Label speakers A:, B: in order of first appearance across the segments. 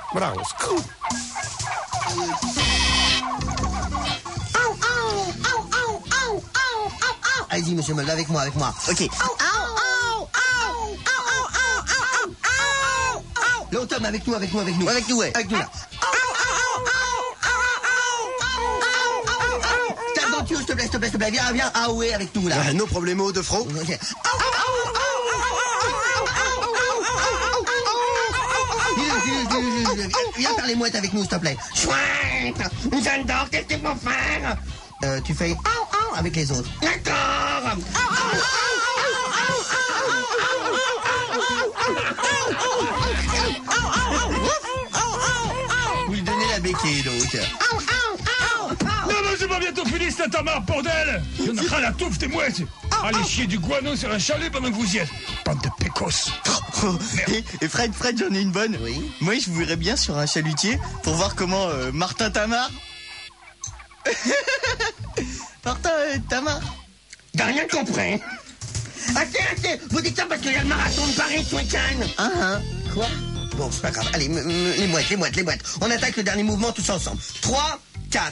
A: Bravo, scoop.
B: Allez-y, monsieur Mulder, avec moi. Ok. L'autre homme, avec nous. Avec nous, ouais. Avec nous, là. Tape dans le tuyau, s'il te plaît. Viens. Ah ouais, avec nous, là.
A: No problemo de front.
B: Ok. Viens faire les mouettes avec nous, s'il te plaît. Chouette. J'adore, qu'est-ce qu'il faut faire? Tu fais avec les autres. D'accord. Vous lui donnez la béquille, donc.
C: Non, mais c'est pas bientôt fini, cette amarre, bordel! Il y en a ras la touffe des mouettes! Allez chier du guano sur un chalet pendant que vous y êtes! Bande de pécos!
D: Et Fred, j'en ai une bonne.
B: Oui.
D: Moi, je vous verrais bien sur un chalutier pour voir comment Martin Tamar. Martin Tamar.
B: T'as rien compris. Assez. Vous dites ça parce qu'il y a le marathon de Paris ce week-end. Quoi? Bon, c'est pas grave. Allez, les mouettes. On attaque le dernier mouvement tous ensemble. 3, 4.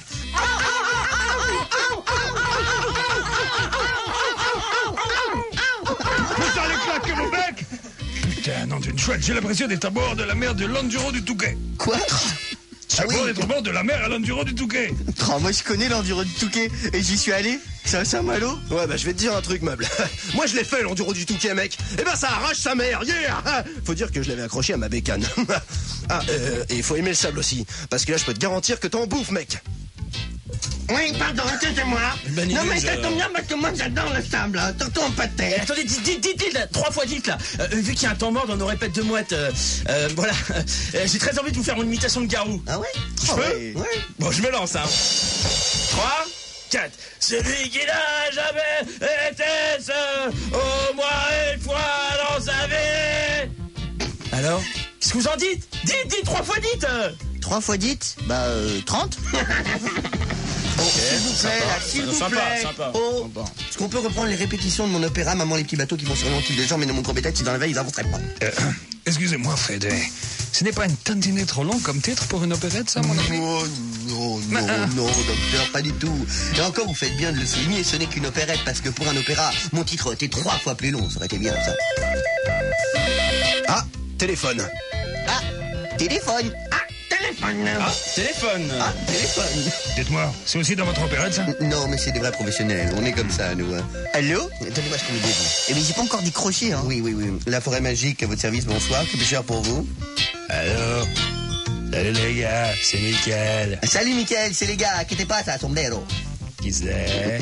C: Vous allez claquer vos becs! Putain, nom d'une chouette, j'ai l'impression d'être à bord de la mer de l'Enduro du Touquet.
B: Quoi?
C: J'ai l'impression d'être à bord de la mer à l'Enduro du Touquet.
D: Oh, moi, je connais l'enduro du Touquet et j'y suis allé. C'est à Saint-Malo.
A: Ouais, bah je vais te dire un truc, meuble. Moi je l'ai fait, l'enduro du Touquet, mec. Eh ben ça arrache sa mère, yeah. Faut dire que je l'avais accroché à ma bécane. Et il faut aimer le sable aussi. Parce que là, je peux te garantir que t'en bouffes, mec.
B: Oui, pardon, excusez-moi. Non, mais ça tombe bien parce que moi j'adore le sable, hein, surtout en pâté.
E: Attendez, dites là, 3 fois dites là. Vu qu'il y a un temps mort dans nos répètes de mouettes, voilà. J'ai très envie de vous faire une imitation de Garou.
B: Ah ouais?
E: Je peux?
B: Ouais.
E: Bon, je me lance, hein. 3, 4. Celui qui n'a jamais été seul, au moins une fois dans sa vie. Alors? Qu'est-ce que vous en dites? Dites, 3 fois dites.
D: 3 fois dites? 30.
B: Oh, s'il vous plaît, là, s'il vous plaît.
E: Sympa.
B: Oh, est-ce qu'on peut reprendre les répétitions de mon opéra Maman les petits bateaux qui vont sur l'enquille des gens, mais de mon gros-bétail, si dans la veille, ils avanceraient pas.
C: Excusez-moi, Fred. Ce n'est pas une tantinée trop long comme titre pour une opérette, ça, mon ami?
B: Oh, non, docteur, pas du tout. Et encore, vous faites bien de le souligner, ce n'est qu'une opérette, parce que pour un opéra, mon titre était 3 fois plus long, ça aurait été bien, ça.
A: Ah, téléphone.
D: Téléphone.
E: Téléphone.
B: Téléphone.
C: Dites-moi, c'est aussi dans votre opérette, ça?
B: Non, mais c'est des vrais professionnels, on est comme ça, nous. Hein.
D: Allô?
B: Donnez-moi ce que vous dites.
D: Eh bien, j'ai pas encore décroché, hein.
B: Oui. La forêt magique, à votre service, bonsoir, que puis-je faire pour vous?
C: Allô? Salut les gars, c'est Mickaël.
B: Salut, Mickaël, c'est les gars, qu'est-ce pas ça, sombrero?
C: Qui c'est?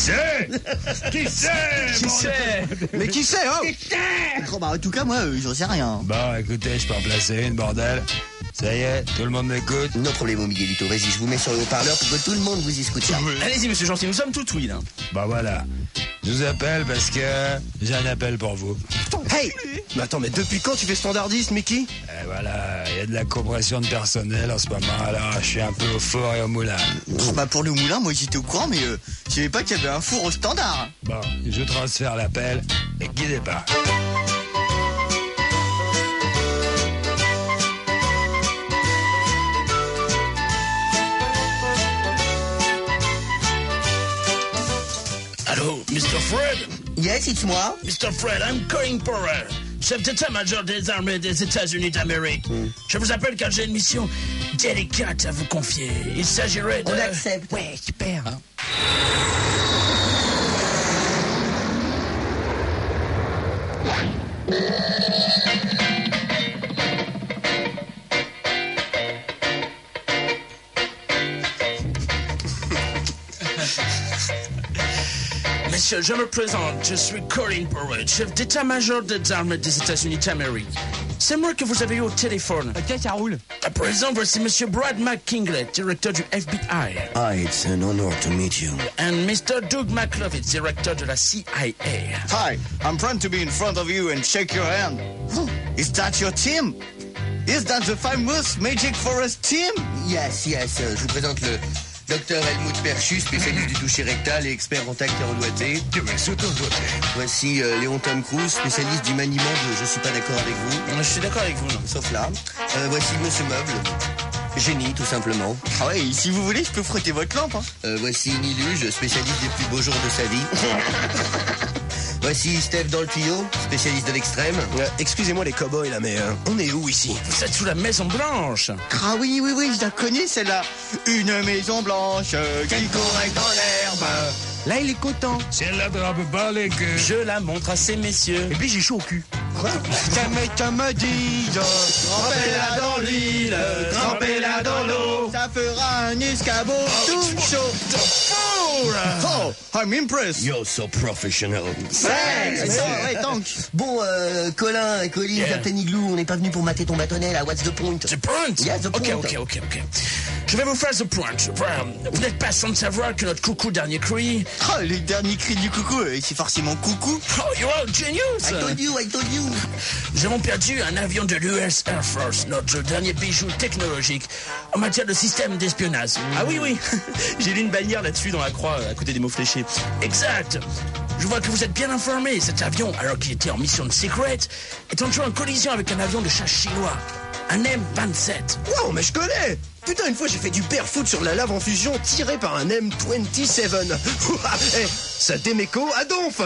A: Mais qui sait, hein?
D: Oh, bah, en tout cas, moi, j'en sais rien.
C: Bon, écoutez, je peux en placer une, bordel. Ça y est, tout le monde m'écoute.
B: No problème, Miguelito, vas-y, je vous mets sur le haut-parleur pour que tout le monde vous y écoute ça.
E: Allez-y, monsieur Gentil, nous sommes tout oui, là.
C: Bah voilà, je vous appelle parce que j'ai un appel pour vous.
A: Hey! Mais attends, mais depuis quand tu fais standardiste, Mickey?
C: Et voilà, il y a de la compression de personnel en ce moment, alors je suis un peu au four et au moulin.
D: Oh, bah, pour le moulin, moi, j'étais au courant, mais je savais pas qu'il y avait un four au standard.
C: Bon, je transfère l'appel et guidez pas.
E: Allô, Mr. Fred?
B: Yes, it's moi.
E: Mr. Fred, I'm Corinne Porter, chef d'état-major des armées des États-Unis d'Amérique. Je vous appelle car j'ai une mission délicate à vous confier. Il s'agirait de...
B: On accepte.
E: Ouais, super. Hein? Monsieur, je me présente, je suis Corinne Porter, chef d'état-major des armées des États-Unis d'Amérique. C'est moi que vous avez eu au téléphone.
D: Ok, ça roule.
E: À présent, voici Monsieur Brad McKinley, directeur du FBI.
B: Ah, it's an honor to meet you.
E: And Mr. Doug McLovitz, directeur de la CIA.
D: Hi, I'm proud to be in front of you and shake your hand. Is that your team? Is that the famous Magic Forest team?
B: Yes, je vous présente Docteur Helmut Perchus, spécialiste du toucher rectal et expert en tact et en doigté. Voici Léon Tom Cruise, spécialiste du maniement de Je suis pas d'accord avec vous.
E: Je suis d'accord avec vous, non.
B: Sauf là. Voici Monsieur Meuble. Génie, tout simplement.
D: Ah ouais, si vous voulez, je peux frotter votre lampe. Hein.
B: Voici Niluge, spécialiste des plus beaux jours de sa vie. Voici Steph dans le tuyau, spécialiste de l'extrême.
A: Excusez-moi les cow-boys là, mais on est où ici?
E: Vous êtes sous la Maison Blanche.
D: Ah oui, je la connais celle-là. Une maison blanche qui courait dans l'herbe. Là, il est content.
C: Si elle la drape bas les gueux.
E: Je la montre à ces messieurs.
C: Et puis j'ai chaud au cul.
D: Quoi? Ta mec me dit,
E: Trempez-la dans l'huile, trempez-la dans l'eau.
D: ça fera un escabeau tout chaud. Oh, I'm impressed.
B: You're so professional.
D: Ouais, tank.
B: Bon, Colin, Colin,
E: Yeah.
B: Captain Igloo, on n'est pas venu pour mater ton bâtonnet là, what's the point?
E: The point?
B: Yeah, the point.
E: Ok. Je vais vous faire the point. Voilà. Vous n'êtes pas sans savoir que notre coucou dernier cri.
D: Oh, le dernier cri du coucou, c'est forcément coucou.
E: Oh, you're all genius!
B: I told you.
E: Nous avons perdu un avion de l'US Air Force, notre dernier bijou technologique en matière de système d'espionnage. Ah oui. J'ai lu une bannière là-dessus dans la croix, à côté des mots fléchés. Exact. Je vois que vous êtes bien informé. Cet avion, alors qu'il était en mission de secret, est entré en collision avec un avion de chasse chinois. Un M27.
A: Wow, mais je connais! Putain, une fois j'ai fait du barefoot sur la lave en fusion tiré par un M27. Eh, ça déméco à donf!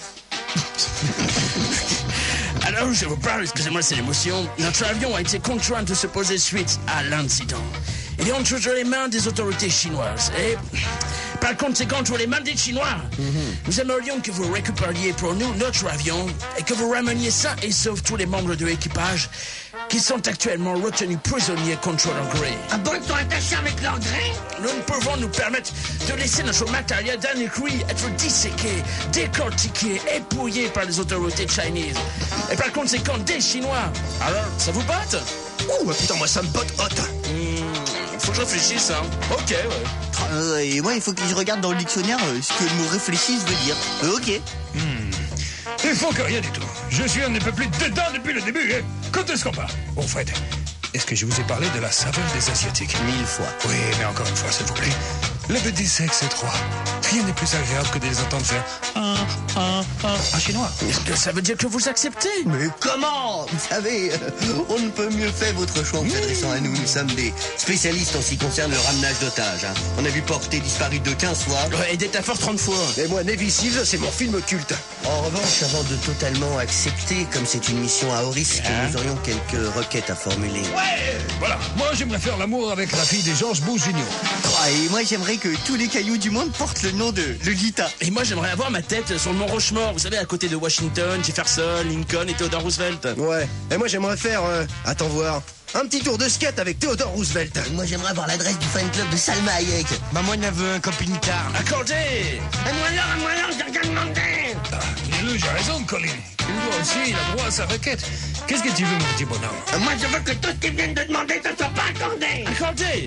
E: Alors, je vous parle, excusez-moi, c'est l'émotion. Notre avion a été contraint de se poser suite à l'incident. Il est entre les mains des autorités chinoises. Et par conséquent, entre les mains des Chinois, nous aimerions que vous récupériez pour nous notre avion et que vous rameniez sains et saufs tous les membres de l'équipage qui sont actuellement retenus prisonniers contre leur gré.
B: Ah bon, ils sont attachés avec leur gré?
E: Nous ne pouvons nous permettre de laisser notre matériel dernier cri être disséqué, décortiqué, épouillé par les autorités chinaises. Et par conséquent, des Chinois. Alors, ça vous botte?
A: Ouh, putain, moi ça me botte hot!
E: Faut que je réfléchisse, hein. Ok, ouais.
D: Et moi, il faut que je regarde dans le dictionnaire ce que le mot réfléchisse veut dire. Ok.
C: Il faut que rien du tout. Je suis un ne peut plus dedans depuis le début. Hein. Quand est-ce qu'on part? Bon, Fred, est-ce que je vous ai parlé de la saveur des Asiatiques?
B: 1000 fois.
C: Oui, mais encore une fois, s'il vous plaît. Le petit sexe c'est trois. Rien n'est plus agréable que de les entendre faire en chinois.
E: Est-ce que ça veut dire que vous acceptez?
B: Mais comment? Vous savez, on ne peut mieux faire votre choix en s'adressant à nous. Nous sommes des spécialistes en ce qui concerne le ramenage d'otages. Hein. On a vu porter disparu de 15 fois.
E: Ouais, et des taffeurs 30 fois.
A: Et moi, Navy Seals, c'est mon film culte.
B: En revanche, avant de totalement accepter, comme c'est une mission à haut risque, nous aurions quelques requêtes à formuler.
C: Ouais, voilà. Moi, j'aimerais faire l'amour avec la fille de George Bush Jr.
D: Et moi, j'aimerais que tous les cailloux du monde portent le nom de Lolita.
E: Et moi, j'aimerais avoir ma tête sur le mont Rochemort, vous savez, à côté de Washington, Jefferson, Lincoln et Theodore Roosevelt.
A: Ouais. Et moi, j'aimerais faire, attends voir, un petit tour de skate avec Theodore Roosevelt.
B: Moi, j'aimerais avoir l'adresse du fan club de Salma Hayek.
D: Maman, on veut un camping-car.
E: Accordé.
B: À moi alors, j'ai rien demandé.
C: Dis-le, j'ai raison, Colin. Il doit aussi, il a droit à sa requête. Qu'est-ce que tu veux, mon petit bonhomme?
B: Moi, je veux que tout ce qu'ils viennent de demander ne soit pas accordé.
E: Accordé.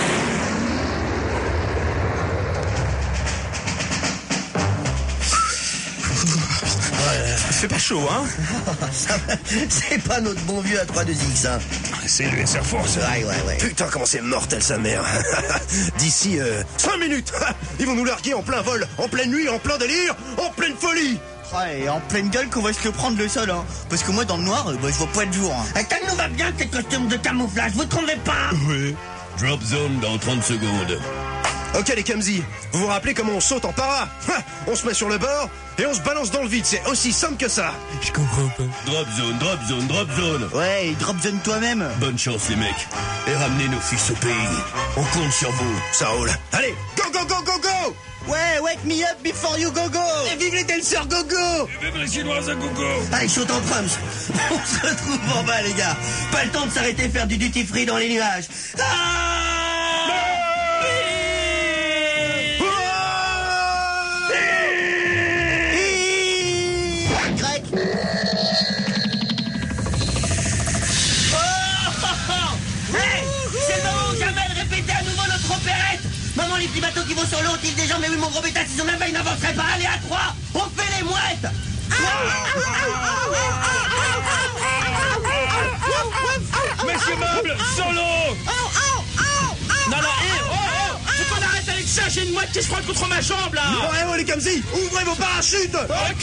E: Fait pas chaud, hein?
B: C'est pas notre bon vieux A32X, hein.
C: C'est l'US Air Force.
B: Ouais.
A: Putain, comment c'est mortel, sa mère. D'ici 5 minutes, ils vont nous larguer en plein vol, en pleine nuit, en plein délire, en pleine folie.
D: Et en pleine gueule qu'on va se le prendre le sol, hein. Parce que moi, dans le noir, je vois pas de jour, hein.
B: Ça nous va bien, ces costumes de camouflage, vous trouvez pas?
F: Oui. Drop zone dans 30 secondes.
A: Ok, les Kamzi, vous vous rappelez comment on saute en para? On se met sur le bord et on se balance dans le vide, c'est aussi simple que ça.
C: Je comprends pas.
F: Drop zone, drop zone, drop zone.
D: Ouais, drop zone toi-même.
F: Bonne chance, les mecs. Et ramenez nos fils au pays. On compte sur vous.
A: Ça roule. Allez, go, go, go, go, go!
D: Ouais, wake me up before you go go.
A: Et vive les danseurs, go, go!
C: Et même les Chinois à gogo.
B: Allez, saute en prums. On se retrouve en bas, les gars. Pas le temps de s'arrêter faire du duty free dans les nuages.
D: Grec.
B: Hey, c'est le moment où jamais de répéter à nouveau notre opérette. Maman, les petits bateaux qui vont sur l'eau ont-ils des jambes? Mais oui, mon gros bêta, si on avait, il n'avancerait pas. Allez, à 3, on fait les mouettes.
C: Monsieur Meuble, solo.
E: Non, faut qu'on arrête mouette qui se frotte contre ma jambe, là.
A: Oh, les Kamsi, ouvrez vos parachutes.
E: Ok.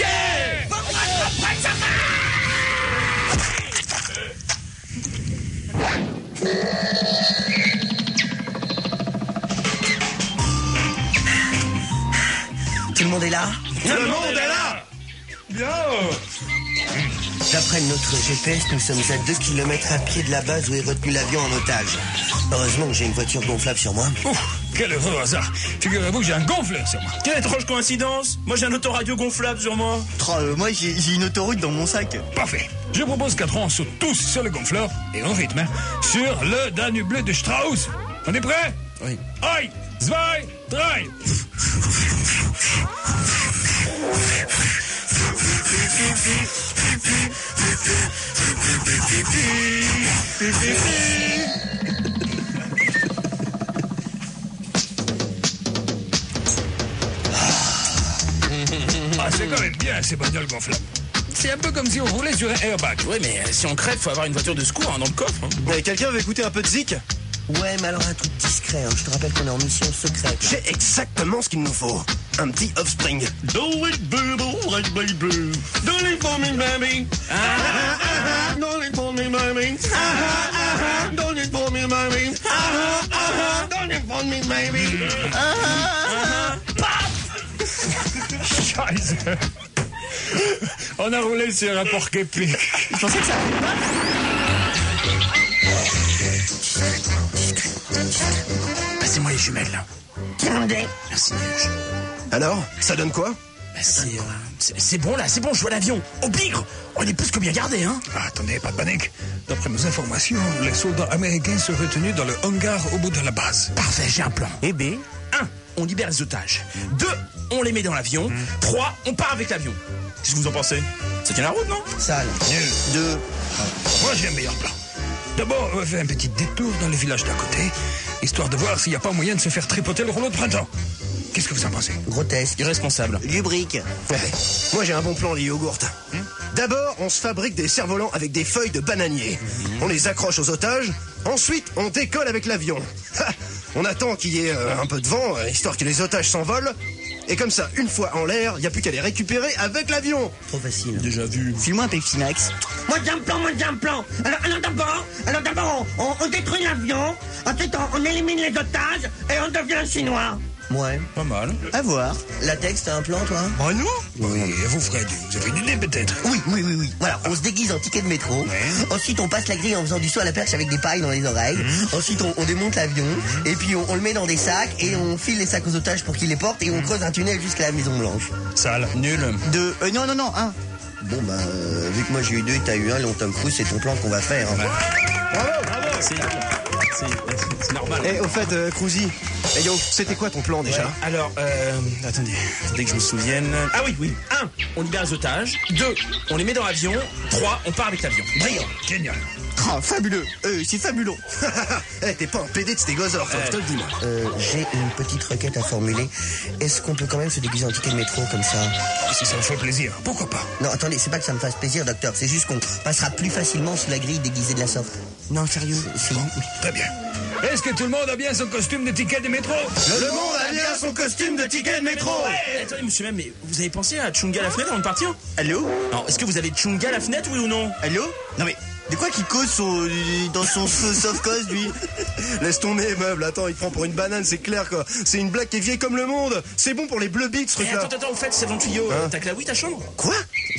B: Tout le monde est là?
A: Le monde est là.
C: Bien.
B: D'après notre GPS, nous sommes à 2 km à pied de la base où est retenu l'avion en otage. Heureusement que j'ai une voiture gonflable sur moi.
C: Oh, quel heureux hasard. Figurez-vous que j'ai un gonfleur sur moi.
E: Quelle étrange coïncidence. Moi, j'ai un autoradio gonflable sur moi.
D: Moi, j'ai une autoroute dans mon sac.
C: Parfait. Je propose qu'à 3, on saute tous sur le gonfleur et on rythme, hein, sur le Danube bleu de Strauss. On est prêts?
E: Oui.
C: Aïe, zwei, drei. Ah, c'est quand même bien ces bagnoles gonflables. C'est un peu comme si on roulait sur un airbag.
E: Ouais, mais si on crève, faut avoir une voiture de secours dans le coffre.
A: Quelqu'un veut écouter un peu de Zik?
B: Ouais, mais alors un truc discret, hein. Je te rappelle qu'on est en mission secrète.
A: J'ai exactement ce qu'il nous faut. Un petit Offspring.
F: Do it, baby, like baby. Do it for me, baby. Do it for me, baby. Do it for me, baby. Do it for me, baby.
C: Scheiße. On a roulé sur un porc-épic.
D: Je pensais que ça...
E: Passez-moi les jumelles, là. Merci, Nuge.
A: Alors, ça donne quoi?
E: Bah, c'est bon, là, c'est bon, je vois l'avion. Au bigre. On est plus que bien gardé, hein.
C: Ah, attendez, pas de panique. D'après nos informations, les soldats américains sont retenus dans le hangar au bout de la base.
E: Parfait, j'ai un plan.
B: Eh ben,
E: 1. On libère les otages. 2. On les met dans l'avion. 3. On part avec l'avion. Qu'est-ce que vous en pensez? Ça tient la route, non?
B: sale.
C: Nul.
B: 2.
C: Moi, j'ai un meilleur plan. D'abord, on va faire un petit détour dans le village d'à côté, histoire de voir s'il n'y a pas moyen de se faire tripoter le rouleau de printemps. Qu'est-ce que vous en pensez?
B: Grotesque.
E: Irresponsable.
B: Lubrique.
A: Ouais. Moi j'ai un bon plan, les yogourts. D'abord, on se fabrique des cerfs-volants avec des feuilles de bananier. On les accroche aux otages. Ensuite, on décolle avec l'avion. On attend qu'il y ait un peu de vent, histoire que les otages s'envolent. Et comme ça, une fois en l'air, il n'y a plus qu'à les récupérer avec l'avion.
B: Trop facile.
E: Déjà vu.
D: File-moi un Pepsi Max.
B: Moi j'ai un plan. Alors d'abord, on détruit l'avion. Ensuite, on élimine les otages et on devient chinois. Ouais.
E: Pas mal.
D: À voir.
B: Latex, t'as un plan, toi?
C: Oh non? Oui, et vous, Fred, vous avez une idée peut-être?
B: Oui. Voilà, on se déguise en ticket de métro.
C: Ouais.
B: Ensuite, on passe la grille en faisant du saut à la perche avec des pailles dans les oreilles. Ensuite, on démonte l'avion. Et puis, on le met dans des sacs et on file les sacs aux otages pour qu'ils les portent et on creuse un tunnel jusqu'à la Maison Blanche.
C: Sale.
E: Nul.
D: 2. Non, 1.
B: Bon, vu que moi j'ai eu 2 et t'as eu 1, Léon Tom Cruise, c'est ton plan qu'on va faire. Hein.
E: Bravo. C'est normal.
A: Et au fait, Cruzy, yo, c'était quoi ton plan déjà?
E: Ouais, alors, attendez que je me souvienne. Ah oui. 1. On libère les otages. 2. On les met dans l'avion. 3. On part avec l'avion.
B: Brillant.
C: Génial.
D: Oh, fabuleux. C'est fabuleux.
A: T'es pas un PD de stégosaure, toi, je te le dis, moi.
B: J'ai une petite requête à formuler. Est-ce qu'on peut quand même se déguiser en ticket de métro comme ça?
C: Si ça vous fait plaisir, pourquoi pas?
B: Non, attendez, c'est pas que ça me fasse plaisir, docteur. C'est juste qu'on passera plus facilement sous la grille déguisé de la sorte. Non, sérieux, si.
C: Très bien. Est-ce que tout le monde a bien son costume de ticket de métro?
A: Le monde a bien son costume de ticket de métro.
E: Attendez, monsieur même, mais vous avez pensé à Chunga la fenêtre avant de partir?
D: Allô?
E: Alors, est-ce que vous avez Chunga la fenêtre, oui ou non?
D: Allô? Non mais, de quoi qu'il cause dans son soft-cause, lui?
A: Laisse tomber, meuble. Attends, il prend pour une banane, c'est clair, quoi. C'est une blague qui est vieille comme le monde. C'est bon pour les bleu bits, ce
E: Mais
A: truc-là.
E: attends, au fait, c'est dans le tuyau. T'as que la oui, ta chambre?
A: Quoi?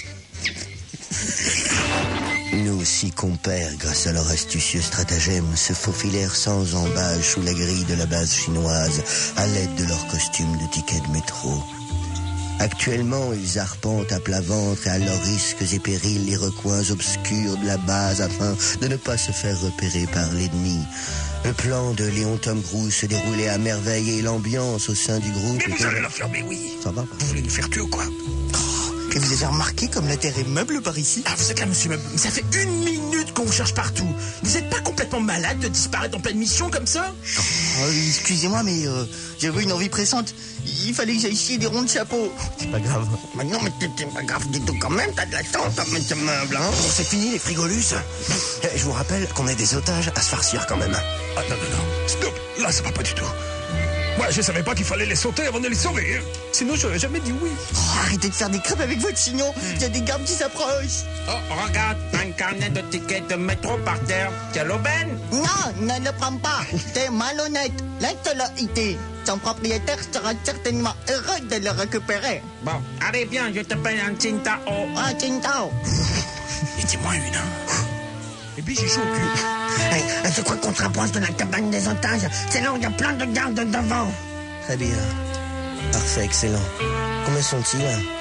B: Nous aussi, compères, grâce à leur astucieux stratagème, se faufilèrent sans embâche sous la grille de la base chinoise à l'aide de leur costume de ticket de métro. Actuellement, ils arpentent à plat ventre et à leurs risques et périls les recoins obscurs de la base afin de ne pas se faire repérer par l'ennemi. Le plan de Léon Tom Cruise se déroulait à merveille et l'ambiance au sein du groupe...
C: Mais vous allez la fermer, oui.
B: Ça va?
C: Vous voulez nous faire tuer ou quoi?
D: Et vous avez remarqué comme la terre est meuble par ici?
E: Ah, vous êtes là, monsieur Meuble. Mais ça fait 1 minute qu'on vous cherche partout. Vous êtes pas complètement malade de disparaître en pleine mission comme ça?
D: Excusez-moi, mais j'avais une envie pressante. Il fallait que j'aille chier des ronds de chapeau. C'est pas grave.
B: Mais non, mais c'est pas grave du tout quand même, t'as de la chance, monsieur Meuble, hein.
A: Bon, c'est fini, les frigolus. Je vous rappelle qu'on est des otages à se farcir, quand même.
C: Ah non. Stop. Là, ça va pas du tout. Moi, je savais pas qu'il fallait les sauter avant de les sauver. Hein. Sinon, j'aurais jamais dit oui.
D: Oh, arrêtez de faire des crêpes avec votre chignon. Il y a des gardes qui s'approchent.
E: Oh, regarde, un carnet de tickets de métro par terre. Quelle aubaine!
D: Non, ne le prends pas. T'es malhonnête. Laisse-le été. Son propriétaire sera certainement heureux de le récupérer.
E: Bon, allez bien, je te paye un Tsingtao.
D: Ah, Tsingtao.
C: Et dis-moi une. Et puis j'ai chaud au cul.
B: Hey, je crois qu'on se rapproche de la cabane des otages. C'est là où il y a plein de gardes devant.
A: Très bien. Parfait, excellent. Combien sont-ils?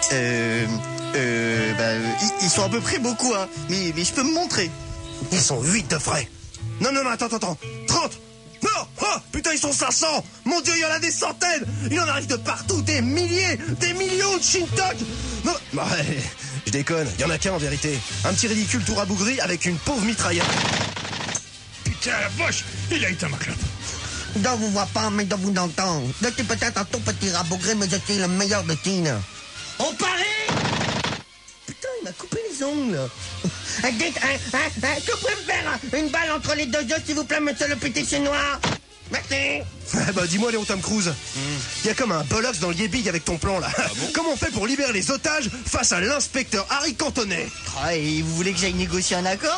D: Ils sont à peu près beaucoup, hein. Mais je peux me montrer.
A: Ils sont 8 de frais. Non, attends. 30. Non, oh, putain, ils sont 500. Mon Dieu, il y en a des centaines. Il en arrive de partout, des milliers, des millions de Shintok. Non, ouais, je déconne, il y en a qu'un en vérité. Un petit ridicule tout rabougri avec une pauvre mitraillette.
C: Putain, la vache, il a éteint ma clope.
B: Je vous vois pas, mais je vous entends. Je suis peut-être un tout petit rabougri, mais je suis le meilleur de Tine.
E: On parie!
B: Putain, il m'a coupé les ongles. Dites, que vous pouvez me faire une balle entre les deux yeux, s'il vous plaît, monsieur le petit chinois? Merci.
A: Dis-moi, Léon Tom Cruise. Il y a comme un bollocks dans le yébig avec ton plan là. Comment on fait pour libérer les otages face à l'inspecteur Harry Cantonnet?
D: Ah, et vous voulez que j'aille négocier un accord?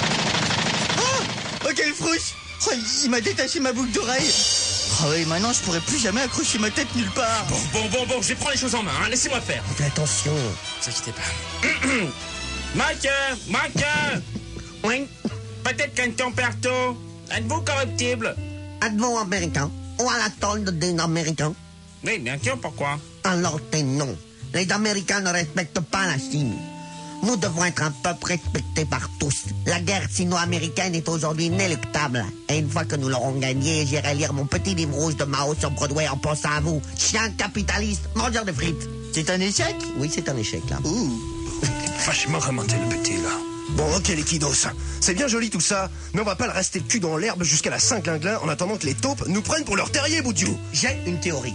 D: Oh, quelle frousse! Oh, il m'a détaché ma boucle d'oreille. Ah oui, maintenant je pourrais plus jamais accrocher ma tête nulle part.
E: Bon, je vais prendre les choses en main, hein. Laissez-moi faire.
B: Fais attention.
E: Ne vous inquiétez pas. Mike!
B: Oui.
E: Peut-être qu'un temperto. Êtes-vous corruptible?
B: Êtes-vous américain? Ou à la tolde des Américains?
E: Oui, bien sûr, pourquoi?
B: Alors t'es non. Les Américains ne respectent pas la Chine. Nous devons être un peuple respecté par tous. La guerre sino-américaine est aujourd'hui inéluctable. Et une fois que nous l'aurons gagnée, j'irai lire mon petit livre rouge de Mao sur Broadway en pensant à vous. Chien capitaliste, mangeur de frites.
D: C'est un échec?
B: Oui, c'est un échec, là.
C: Vachement remonté le petit, là.
A: Bon, ok les kiddos, c'est bien joli tout ça, mais on va pas le rester le cul dans l'herbe jusqu'à la Saint-Glinglin en attendant que les taupes nous prennent pour leur terrier, Boudiou.
B: J'ai une théorie.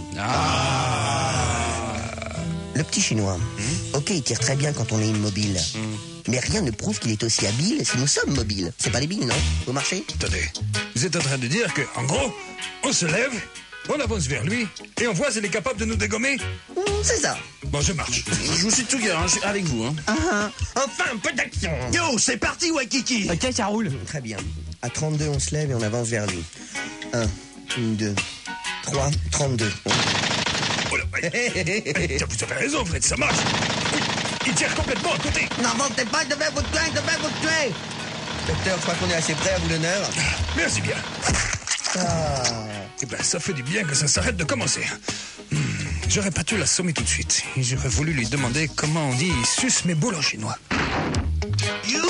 B: Le petit chinois, ok, il tire très bien quand on est immobile. Mais rien ne prouve qu'il est aussi habile si nous sommes mobiles. C'est pas débile, non? Vous marchez?
C: Attendez, vous êtes en train de dire que, en gros, on se lève, on avance vers lui, et on voit s'il est capable de nous dégommer?
B: C'est ça.
C: Bon, je marche.
E: Je vous suis tout gars, je suis avec vous. Hein.
B: Enfin, un peu d'action.
A: Yo, c'est parti Waikiki.
D: Ok, ça roule.
B: Très bien. À 32, on se lève et on avance vers lui. 1, 2, 3, 32.
C: Oh là, tiens, vous avez raison, Fred, ça marche. Oui, il tire complètement à côté.
B: Non, montez pas, je vais vous tuer. Docteur, je crois qu'on est assez près, à vous l'honneur.
C: Merci bien. Eh ben, ça fait du bien que ça s'arrête de commencer. J'aurais pas dû l'assommer tout de suite. J'aurais voulu lui demander comment on dit « suce mes boules » en chinois.
B: You.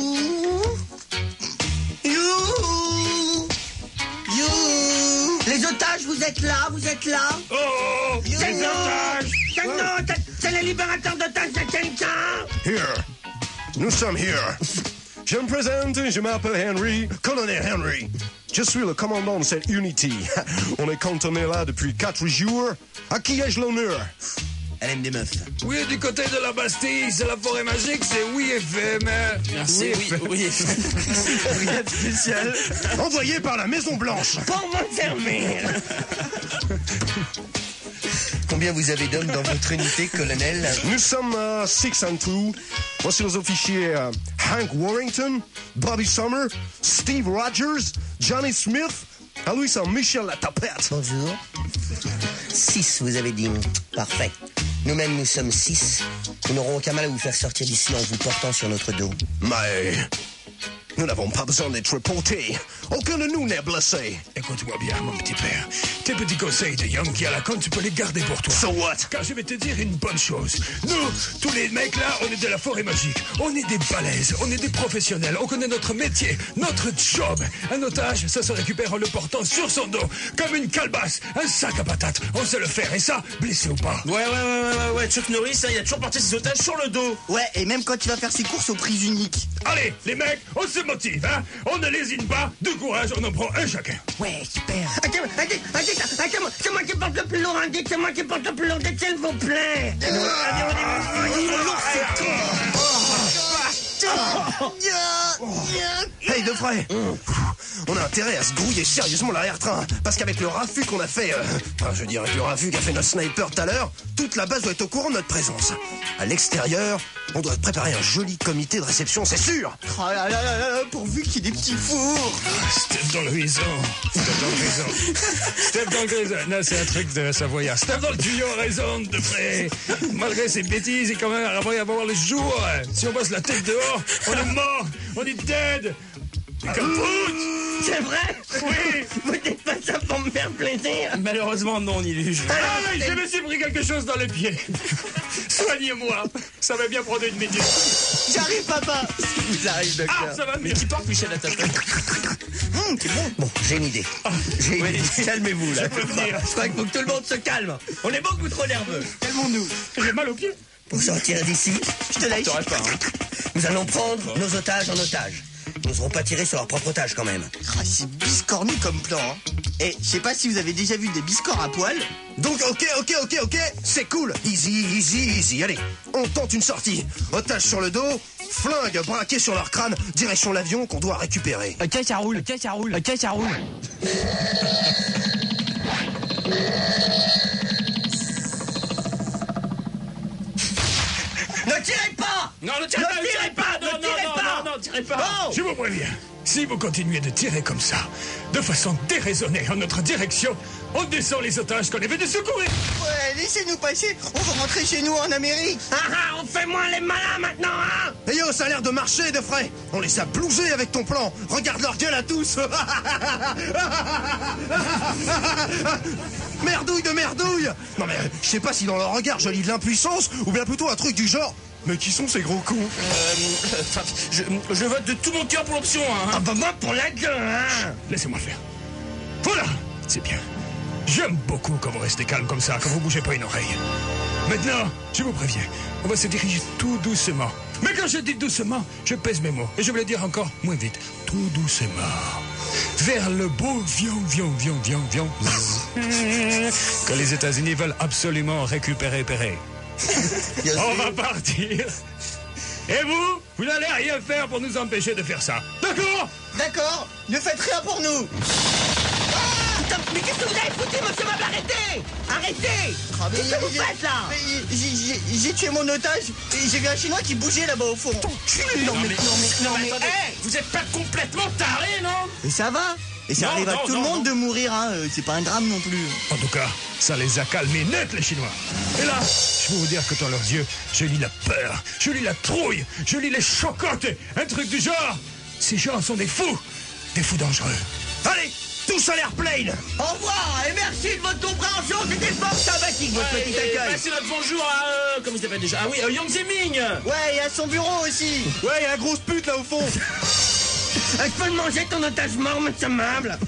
B: Les otages, vous êtes là?
C: Oh, les otages!
B: Non, c'est le libérateur d'otages de quelqu'un.
A: Here. Nous sommes here. Je me présente, je m'appelle Henry, colonel Henry. Je suis le commandant de cette unité. On est cantonné là depuis 4 jours. À qui ai-je l'honneur?
B: Elle aime des meufs.
C: Oui, du côté de la Bastille, c'est la forêt magique, c'est oui FM.
E: Merci, oui.
D: Brigade spéciale.
A: Envoyé par la Maison Blanche.
B: Pour vous servir.
D: Combien vous avez d'hommes dans votre unité, colonel?
A: Nous sommes 6 en tout. Voici les officiers Hank Warrington, Bobby Summer, Steve Rogers, Johnny Smith. À lui, c'est Michel la tapette.
B: Bonjour. 6, vous avez dit. Parfait. Nous-mêmes, nous sommes 6. Nous n'aurons aucun mal à vous faire sortir d'ici en vous portant sur notre dos.
A: Mais nous n'avons pas besoin d'être reportés. Aucun de nous n'est blessé.
C: Écoute-moi bien, mon petit père. Tes petits conseils de Yankee à la con, tu peux les garder pour toi.
A: So what?
C: Car je vais te dire une bonne chose. Nous, tous les mecs là, on est de la forêt magique. On est des balèzes, on est des professionnels. On connaît notre métier, notre job. Un otage, ça se récupère en le portant sur son dos. Comme une calebasse, un sac à patates. On sait le faire. Et ça, blessé ou pas.
E: Ouais, Chuck Norris, il a toujours porté ses otages sur le dos.
D: Ouais, et même quand il va faire ses courses au prix unique.
C: Allez, les mecs, on se motive, hein. On ne lésine pas. De courage, on en prend un chacun.
B: Ouais, super. C'est moi qui porte le plus lourd, dites, c'est moi qui porte le plus lourd, dites, s'il vous plaît.
A: Hey, de frais. On a intérêt à se grouiller sérieusement l'arrière-train. Parce qu'avec le raffut qu'on a fait... avec le raffut qu'a fait notre sniper tout à l'heure, toute la base doit être au courant de notre présence. À l'extérieur, on doit préparer un joli comité de réception, c'est sûr.
D: Oh là là là là, pourvu qu'il y ait des petits fours.
C: Steph dans le horizon. Steph dans le grisant. Non, c'est un truc de Savoyard. Steph dans le tuyau a raison, de près. Malgré ses bêtises, il quand même à avoir le jour. Si on passe la tête dehors, on est mort. On est dead.
B: C'est vrai?
C: Oui.
B: Vous dites pas ça pour me faire plaisir?
E: Malheureusement, non, Niluge.
C: Ah, je me suis pris quelque chose dans les pieds. Soignez-moi. Ça va bien prendre une minute.
D: J'arrive, papa.
B: Vous arrive, docteur.
C: Ah, ça va
E: Mais
C: mieux.
E: qui porte Michel à ta tête?
D: C'est bon.
B: Bon, j'ai une idée. J'ai une idée. Calmez-vous, là.
C: peux venir.
B: Je crois qu'il faut que tout le monde se calme. On est beaucoup trop nerveux.
D: Calmons-nous.
C: J'ai mal aux pieds.
B: Pour sortir d'ici,
D: Je te lâche.
E: T'aurais pas, hein.
B: nous allons prendre nos otages en otage. Ils n'oseront pas tirer sur leur propre otage, quand même.
D: Ah, c'est biscornu comme plan. Hein. Et je sais pas si vous avez déjà vu des biscorps à poil.
A: Donc, ok, c'est cool. Easy. Allez, on tente une sortie. Otage sur le dos, flingue braqué sur leur crâne, direction l'avion qu'on doit récupérer.
E: Ok, ça roule.
B: Ne tirez pas!
E: Non, ne tirez pas.
B: Ne tirez pas!
E: Non, tirez pas.
B: Bon!
C: Je vous préviens, si vous continuez de tirer comme ça, de façon déraisonnée en notre direction, on descend les otages qu'on est venu secourir.
D: Ouais, laissez-nous passer. On va rentrer chez nous en Amérique.
B: On fait moins les malins maintenant, hein?
A: Et yo, ça a l'air de marcher, de frais. On les a blousés avec ton plan. Regarde leur gueule à tous. Merdouille de merdouille. Non mais, je sais pas si dans leur regard je lis de l'impuissance ou bien plutôt un truc du genre. Mais qui sont ces gros cons?
E: Je vote de tout mon cœur pour l'option, hein.
B: Ah bah moi pour la gueule, hein?
C: Laissez-moi faire. Voilà, c'est bien. J'aime beaucoup quand vous restez calme comme ça, quand vous bougez pas une oreille. Maintenant, je vous préviens, on va se diriger tout doucement. Mais quand je dis doucement, je pèse mes mots. Et je vais le dire encore moins vite. Tout doucement. Vers le beau vion. Que les États-Unis veulent absolument récupérer Perret. On va partir. Et vous n'allez rien faire pour nous empêcher de faire ça. D'accord?
D: D'accord. Ne faites rien pour nous.
B: Putain, mais qu'est-ce que vous avez foutu, monsieur Mable? Arrêtez! Arrêtez!
D: Ah, mais
B: Qu'est-ce que vous faites, là?
D: mais j'ai tué mon otage et j'ai vu un Chinois qui bougeait là-bas au fond.
E: Non, mais attendez. Vous êtes pas complètement taré, non?
D: Mais ça va. Et ça
E: Non,
D: arrive à
E: non,
D: tout le
E: non,
D: monde de mourir, hein. C'est pas un drame non plus.
C: En tout cas, ça les a calmés net, les Chinois. Et là, je peux vous dire que dans leurs yeux, je lis la peur, je lis la trouille, je lis les chocottes, un truc du genre. Ces gens sont des fous dangereux.
A: Allez, tous à l'airplane.
B: Au revoir et merci de votre compréhension. C'était fort sympathique, votre petit accueil.
E: C'est notre bonjour à... comment il s'appelle déjà? Ah oui, Yang Zeming.
D: Ouais, et à son bureau aussi.
A: Ouais, il y a la grosse pute là au fond.
B: Je peux le manger, ton otage mort, monsieur Mable?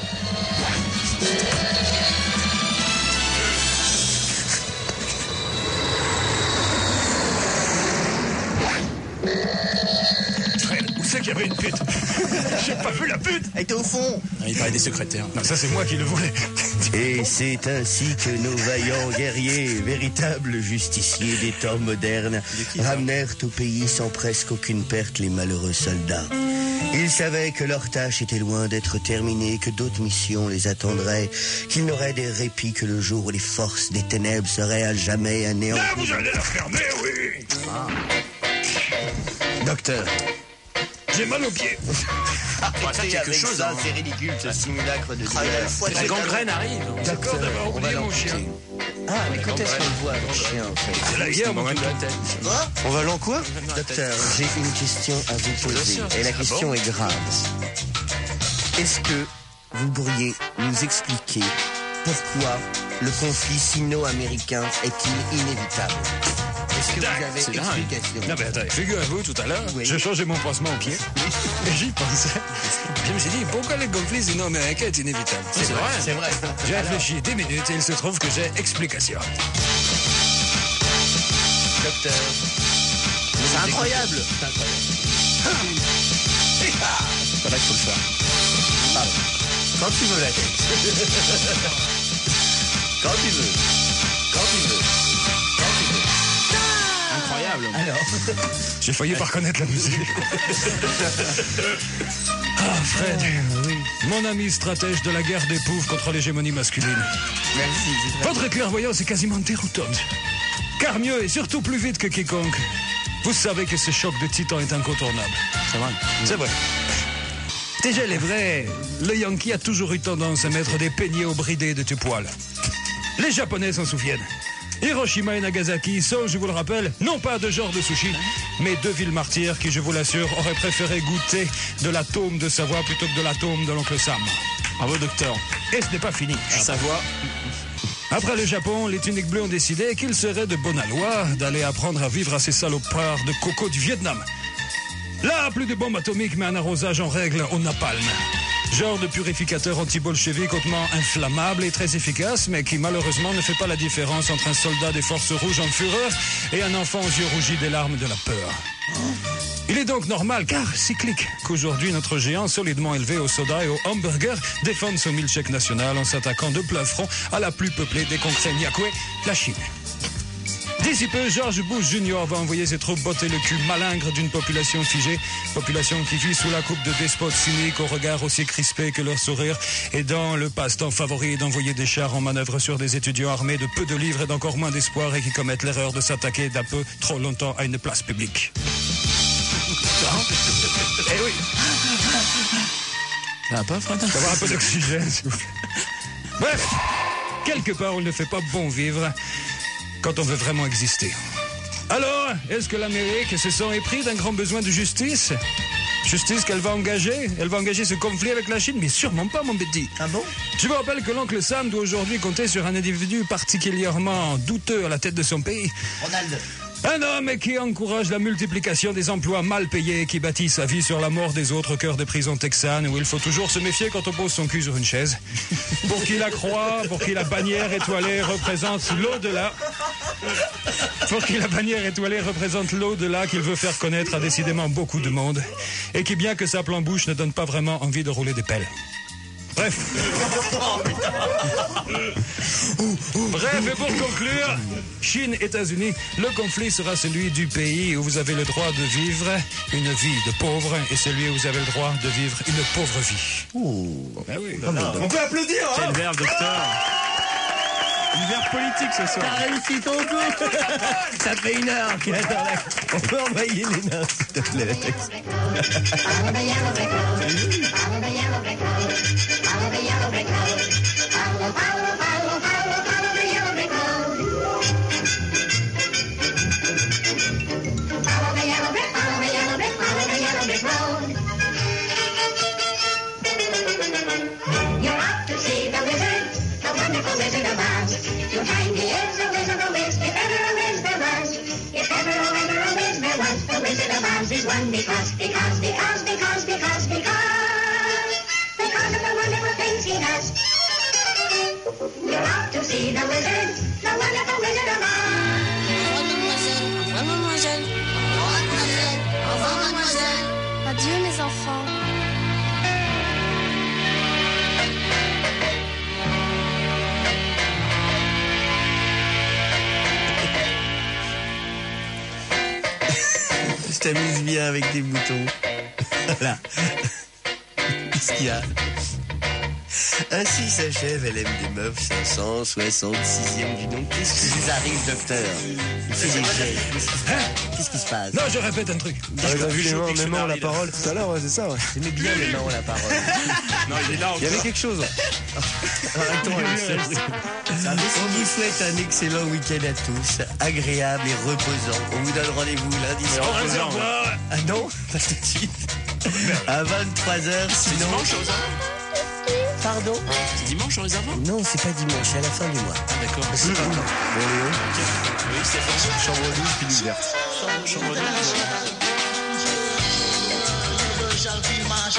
C: Fred, où c'est qu'il y avait une pute? J'ai pas vu la pute.
D: Elle était au fond.
E: Il parlait des secrétaires.
C: Non, ça c'est moi qui le voulais.
B: Et c'est ainsi que nos vaillants guerriers, véritables justiciers des temps modernes, ramenèrent au pays sans presque aucune perte les malheureux soldats. Ils savaient que leur tâche était loin d'être terminée, que d'autres missions les attendraient, qu'ils n'auraient des répits que le jour où les forces des ténèbres seraient à jamais anéanties.
C: Là, vous allez la fermer, oui.
A: Docteur.
C: J'ai mal aux pieds.
E: Faire quelque chose, hein.
B: C'est ridicule, ce simulacre de
E: La gangrène arrive.
C: D'accord d'avoir oublié mon chien.
B: Ah, mais quand est-ce qu'on le voit, le chien, en fait?
C: C'est là hier, mon
E: la
C: tout.
E: tête.
B: On va l'en quoi? Docteur, j'ai une question à vous poser. Et la question est grave. Est-ce que vous pourriez nous expliquer pourquoi le conflit sino-américain est-il inévitable? Est-ce que vous avez
E: C'est dingue.
B: explication?
C: Non, mais attendez, figurez-vous, tout à l'heure,
B: Oui.
C: je changeais mon pansement au pied. Et j'y pensais. Je me suis dit, pourquoi le conflit sino-américain est inévitable?
E: C'est vrai.
B: C'est vrai.
C: J'ai réfléchi 10 minutes et il se trouve que j'ai explication.
B: Docteur.
D: C'est incroyable.
E: C'est là qu'il faut le faire.
B: Quand tu veux, la tête. Quand tu veux. Quand tu veux.
E: Incroyable.
C: J'ai failli pas reconnaître la musique. Ah, Fred, mon ami stratège de la guerre des poufs contre l'hégémonie masculine.
B: Merci.
C: Votre clairvoyance est quasiment déroutante. Car mieux et surtout plus vite que quiconque, vous savez que ce choc de titan est incontournable.
E: C'est vrai.
C: C'est vrai. Déjà, il est vrai, le Yankee a toujours eu tendance à mettre des peignets au bridé de tes poils. Les Japonais s'en souviennent. Hiroshima et Nagasaki sont, je vous le rappelle, non pas deux genres de sushi, mais deux villes martyrs qui, je vous l'assure, auraient préféré goûter de l'atome de Savoie plutôt que de l'atome de l'oncle Sam.
E: Bravo, docteur.
C: Et ce n'est pas fini.
E: Savoie.
C: Après le Japon, les tuniques bleues ont décidé qu'il serait de bonne loi d'aller apprendre à vivre à ces salopards de coco du Vietnam. Là, plus de bombes atomiques, mais un arrosage en règle au napalm. Genre de purificateur anti-bolchevique hautement inflammable et très efficace, mais qui malheureusement ne fait pas la différence entre un soldat des forces rouges en fureur et un enfant aux yeux rougis des larmes de la peur. Il est donc normal, car cyclique, qu'aujourd'hui notre géant solidement élevé au soda et au hamburger défende son milkshake national en s'attaquant de plein front à la plus peuplée des concrets Nyakwe, la Chine. D'ici peu, George Bush Jr. va envoyer ses troupes botter le cul malingre d'une population figée, population qui vit sous la coupe de despotes cyniques au regard aussi crispé que leur sourire, et dans le passe-temps favori d'envoyer des chars en manœuvre sur des étudiants armés de peu de livres et d'encore moins d'espoir et qui commettent l'erreur de s'attaquer d'un peu trop longtemps à une place publique. Eh oui.
E: Ça va pas, Fred?
C: Ça va avoir un peu d'oxygène, s'il vous plaît. Bref, quelque part, on ne fait pas bon vivre quand on veut vraiment exister. Alors, est-ce que l'Amérique se sent épris d'un grand besoin de justice? Justice qu'elle va engager? Elle va engager ce conflit avec la Chine? Mais sûrement pas, mon petit.
B: Ah bon?
C: Je vous rappelle que l'oncle Sam doit aujourd'hui compter sur un individu particulièrement douteux à la tête de son pays.
B: Ronald.
C: Un homme qui encourage la multiplication des emplois mal payés et qui bâtit sa vie sur la mort des autres au cœur des prisons texanes où il faut toujours se méfier quand on pose son cul sur une chaise. Pour qui la croix, pour qui la bannière étoilée représente l'au-delà. Pour qui la bannière étoilée représente l'au-delà qu'il veut faire connaître à décidément beaucoup de monde. Et qui, bien que sa plambouche, ne donne pas vraiment envie de rouler des pelles. Bref. Bref, et pour conclure, Chine, États-Unis, le conflit sera celui du pays où vous avez le droit de vivre une vie de pauvre et celui où vous avez le droit de vivre une pauvre vie. Ben oui.
A: On peut applaudir, hein?
E: Quel verbe, docteur? Une verbe politique ce soir.
B: T'as réussi ton coup. Ça fait 1 heure qu'il attend là.
A: On peut envoyer les nains, s'il te plaît, Alex.
G: Because of the wonderful things he does. You're off to see the wizard, the wonderful Wizard of Oz.
H: Au revoir, mademoiselle. Au revoir, mademoiselle. Au revoir, mademoiselle.
I: Adieu, mes enfants.
B: Je t'amuse bien avec tes boutons. Voilà. Qu'est-ce qu'il y a? Ainsi s'achève LM des meufs 566e du nom. Qu'est-ce qui vous arrive, docteur? Il fait des gestes. Qu'est-ce qui se passe?
C: Non, je répète un truc.
A: T'as vu les mains, mes mains ont la parole tout à l'heure, ouais, c'est ça, ouais.
B: J'aimais bien les mains ont la parole.
E: Non, il est là.
A: Il y avait quelque chose.
B: On vous souhaite un excellent week-end à tous, agréable et reposant. On vous donne rendez-vous lundi soir. Ah non, pas tout de suite. À 23h, sinon...
E: Dimanche aux Arts.
B: Pardon?
E: C'est dimanche en réservant?
B: Non, c'est pas dimanche, c'est à la fin du mois.
E: Ah d'accord.
B: C'est pas
A: Bon, Léo,
E: Oui, c'est
A: chambre douce, puis ouverte.
E: chambre 12.